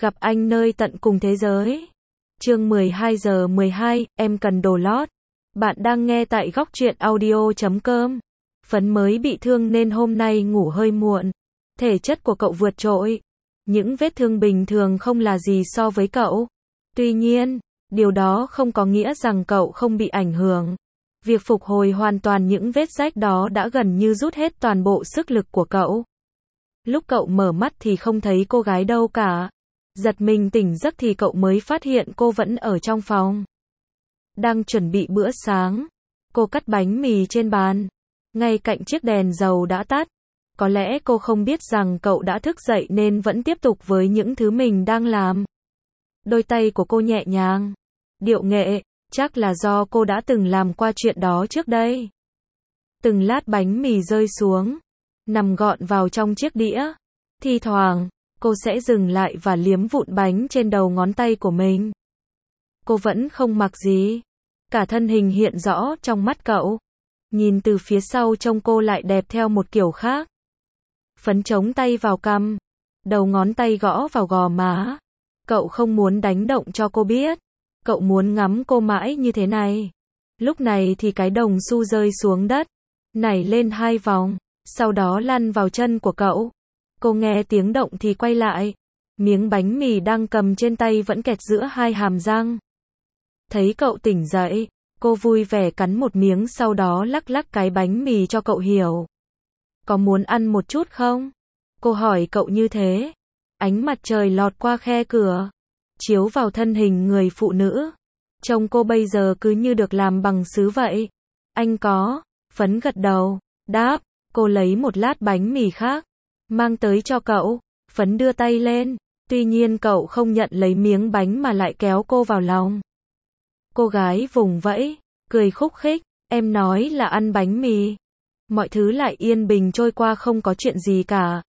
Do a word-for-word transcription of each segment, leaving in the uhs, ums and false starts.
Gặp anh nơi tận cùng thế giới. Chương mười hai giờ mười hai, em cần đồ lót. Bạn đang nghe tại góc truyện audio chấm com. Phấn mới bị thương nên hôm nay ngủ hơi muộn. Thể chất của cậu vượt trội. Những vết thương bình thường không là gì so với cậu. Tuy nhiên, điều đó không có nghĩa rằng cậu không bị ảnh hưởng. Việc phục hồi hoàn toàn những vết rách đó đã gần như rút hết toàn bộ sức lực của cậu. Lúc cậu mở mắt thì không thấy cô gái đâu cả. Giật mình tỉnh giấc thì cậu mới phát hiện cô vẫn ở trong phòng. Đang chuẩn bị bữa sáng. Cô cắt bánh mì trên bàn. Ngay cạnh chiếc đèn dầu đã tắt. Có lẽ cô không biết rằng cậu đã thức dậy nên vẫn tiếp tục với những thứ mình đang làm. Đôi tay của cô nhẹ nhàng, điệu nghệ, chắc là do cô đã từng làm qua chuyện đó trước đây. Từng lát bánh mì rơi xuống, nằm gọn vào trong chiếc đĩa. Thi thoảng, cô sẽ dừng lại và liếm vụn bánh trên đầu ngón tay của mình. Cô vẫn không mặc gì. Cả thân hình hiện rõ trong mắt cậu. Nhìn từ phía sau trông cô lại đẹp theo một kiểu khác. Phấn chống tay vào cằm, đầu ngón tay gõ vào gò má. Cậu không muốn đánh động cho cô biết. Cậu muốn ngắm cô mãi như thế này. Lúc này thì cái đồng xu rơi xuống đất, nảy lên hai vòng, sau đó lăn vào chân của cậu. Cô nghe tiếng động thì quay lại. Miếng bánh mì đang cầm trên tay vẫn kẹt giữa hai hàm răng. Thấy cậu tỉnh dậy, cô vui vẻ cắn một miếng sau đó lắc lắc cái bánh mì cho cậu hiểu. Có muốn ăn một chút không? Cô hỏi cậu như thế. Ánh mặt trời lọt qua khe cửa, chiếu vào thân hình người phụ nữ. Trông cô bây giờ cứ như được làm bằng sứ vậy. Anh có. Phấn gật đầu, đáp. Cô lấy một lát bánh mì khác, mang tới cho cậu. Phấn đưa tay lên. Tuy nhiên cậu không nhận lấy miếng bánh mà lại kéo cô vào lòng. Cô gái vùng vẫy, cười khúc khích. Em nói là ăn bánh mì. Mọi thứ lại yên bình trôi qua không có chuyện gì cả.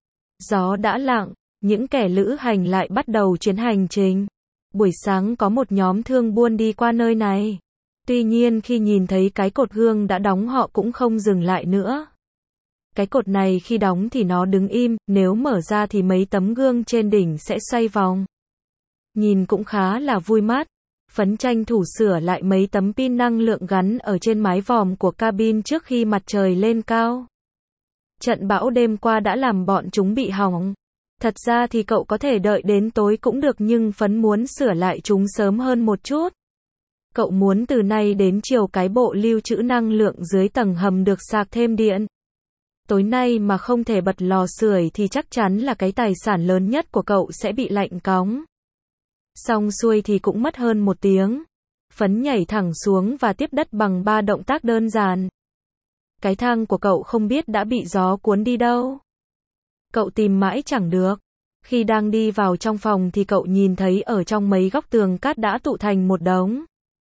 Gió đã lặng, những kẻ lữ hành lại bắt đầu chuyến hành trình. Buổi sáng có một nhóm thương buôn đi qua nơi này. Tuy nhiên khi nhìn thấy cái cột gương đã đóng họ cũng không dừng lại nữa. Cái cột này khi đóng thì nó đứng im, nếu mở ra thì mấy tấm gương trên đỉnh sẽ xoay vòng. Nhìn cũng khá là vui mắt. Phấn tranh thủ sửa lại mấy tấm pin năng lượng gắn ở trên mái vòm của cabin trước khi mặt trời lên cao. Trận bão đêm qua đã làm bọn chúng bị hỏng. Thật ra thì cậu có thể đợi đến tối cũng được nhưng Phấn muốn sửa lại chúng sớm hơn một chút. Cậu muốn từ nay đến chiều cái bộ lưu trữ năng lượng dưới tầng hầm được sạc thêm điện. Tối nay mà không thể bật lò sưởi thì chắc chắn là cái tài sản lớn nhất của cậu sẽ bị lạnh cóng. Xong xuôi thì cũng mất hơn một tiếng. Phấn nhảy thẳng xuống và tiếp đất bằng ba động tác đơn giản. Cái thang của cậu không biết đã bị gió cuốn đi đâu. Cậu tìm mãi chẳng được. Khi đang đi vào trong phòng thì cậu nhìn thấy ở trong mấy góc tường cát đã tụ thành một đống.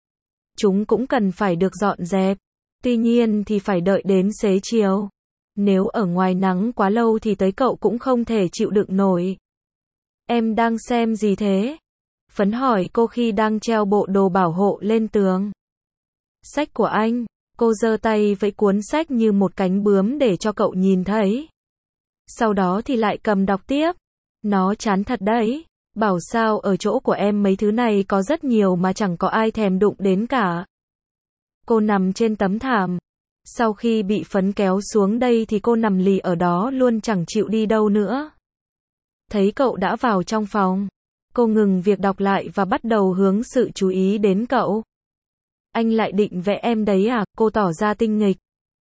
Chúng cũng cần phải được dọn dẹp. Tuy nhiên thì phải đợi đến xế chiều. Nếu ở ngoài nắng quá lâu thì tới cậu cũng không thể chịu đựng nổi. Em đang xem gì thế? Phấn hỏi cô khi đang treo bộ đồ bảo hộ lên tường. Sách của anh. Cô giơ tay vẫy cuốn sách như một cánh bướm để cho cậu nhìn thấy. Sau đó thì lại cầm đọc tiếp. Nó chán thật đấy. Bảo sao ở chỗ của em mấy thứ này có rất nhiều mà chẳng có ai thèm đụng đến cả. Cô nằm trên tấm thảm. Sau khi bị Phấn kéo xuống đây thì cô nằm lì ở đó luôn chẳng chịu đi đâu nữa. Thấy cậu đã vào trong phòng. Cô ngừng việc đọc lại và bắt đầu hướng sự chú ý đến cậu. Anh lại định vẽ em đấy à? Cô tỏ ra tinh nghịch.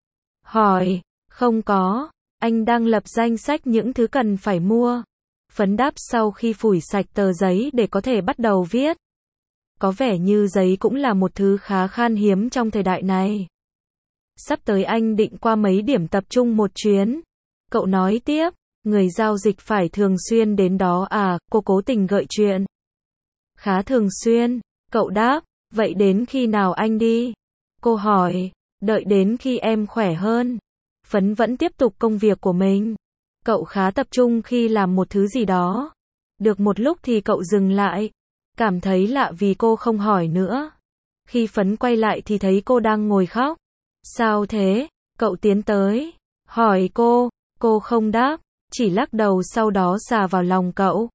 Hỏi, không có. Anh đang lập danh sách những thứ cần phải mua. Phấn đáp sau khi phủi sạch tờ giấy để có thể bắt đầu viết. Có vẻ như giấy cũng là một thứ khá khan hiếm trong thời đại này. Sắp tới anh định qua mấy điểm tập trung một chuyến. Cậu nói tiếp, người giao dịch phải thường xuyên đến đó à? Cô cố tình gợi chuyện. Khá thường xuyên, cậu đáp. Vậy đến khi nào anh đi? Cô hỏi, đợi đến khi em khỏe hơn. Phấn vẫn tiếp tục công việc của mình. Cậu khá tập trung khi làm một thứ gì đó. Được một lúc thì cậu dừng lại. Cảm thấy lạ vì cô không hỏi nữa. Khi Phấn quay lại thì thấy cô đang ngồi khóc. Sao thế? Cậu tiến tới. Hỏi cô. Cô không đáp. Chỉ lắc đầu sau đó xà vào lòng cậu.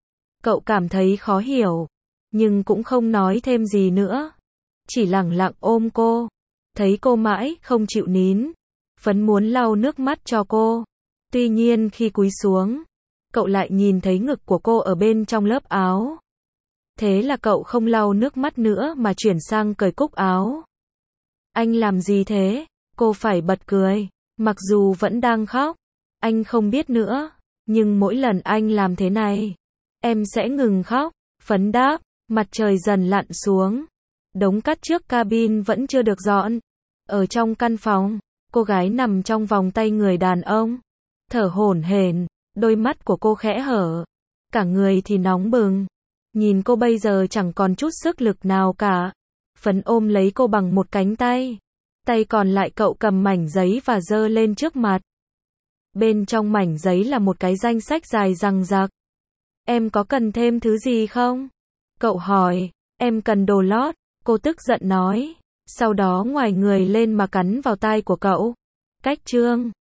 Cậu cảm thấy khó hiểu, nhưng cũng không nói thêm gì nữa. Chỉ lẳng lặng ôm cô. Thấy cô mãi không chịu nín. Phấn muốn lau nước mắt cho cô. Tuy nhiên khi cúi xuống, cậu lại nhìn thấy ngực của cô ở bên trong lớp áo. Thế là cậu không lau nước mắt nữa mà chuyển sang cởi cúc áo. Anh làm gì thế? Cô phải bật cười. Mặc dù vẫn đang khóc. Anh không biết nữa. Nhưng mỗi lần anh làm thế này, em sẽ ngừng khóc. Phấn đáp. Mặt trời dần lặn xuống. Đống cát trước cabin vẫn chưa được dọn. Ở trong căn phòng, cô gái nằm trong vòng tay người đàn ông. Thở hổn hển, đôi mắt của cô khẽ hở. Cả người thì nóng bừng. Nhìn cô bây giờ chẳng còn chút sức lực nào cả. Phấn ôm lấy cô bằng một cánh tay. Tay còn lại cậu cầm mảnh giấy và giơ lên trước mặt. Bên trong mảnh giấy là một cái danh sách dài dằng dặc. Em có cần thêm thứ gì không? Cậu hỏi. Em cần đồ lót. Cô tức giận nói. Sau đó ngoài người lên mà cắn vào tai của cậu. Cách chương